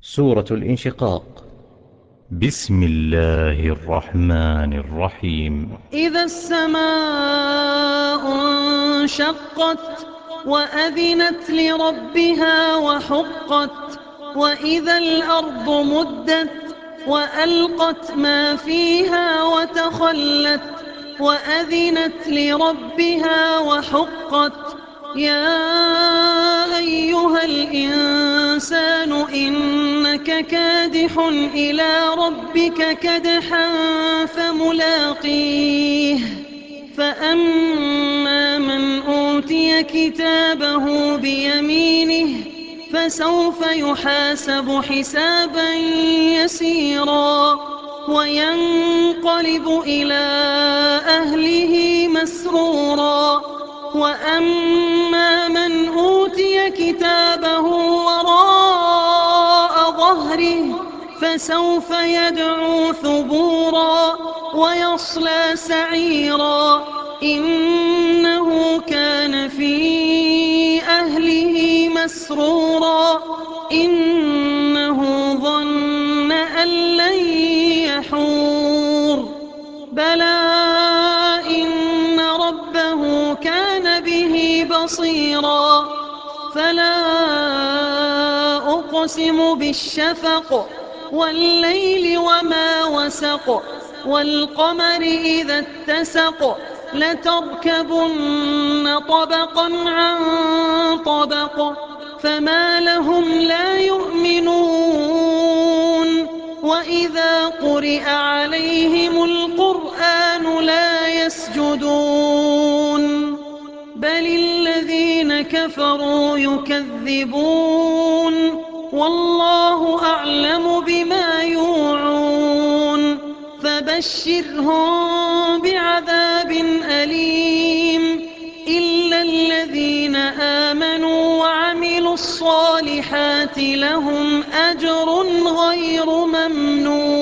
سورة الانشقاق. بسم الله الرحمن الرحيم. إذا السماء انشقت وأذنت لربها وحقت وإذا الأرض مدت وألقت ما فيها وتخلت وأذنت لربها وحقت يا أيها الإنسان إنك كادح إلى ربك كدحا فملاقيه فأما من أوتي كتابه بيمينه فسوف يحاسب حسابا يسيرا وينقلب إلى أهله مسرورا وأما من أوتي كتابه وراء ظهره فسوف يدعو ثبورا ويصلى سعيرا إنه كان في أهله مسرورا إنه ظن أن لن يحور بلى إن ربه كان به بصيرا فلا أقسم بالشفق والليل وما وسق والقمر إذا اتسق لتركبن طبقا عن طبق فما لهم لا يؤمنون وإذا قرئ عليهم القرآن لا يسجدون بل الذين كفروا يكذبون والله أعلم بما يوعون فبشرهم بعذاب أليم إلا الذين آمنوا وعملوا الصالحات لهم أجر غير ممنون.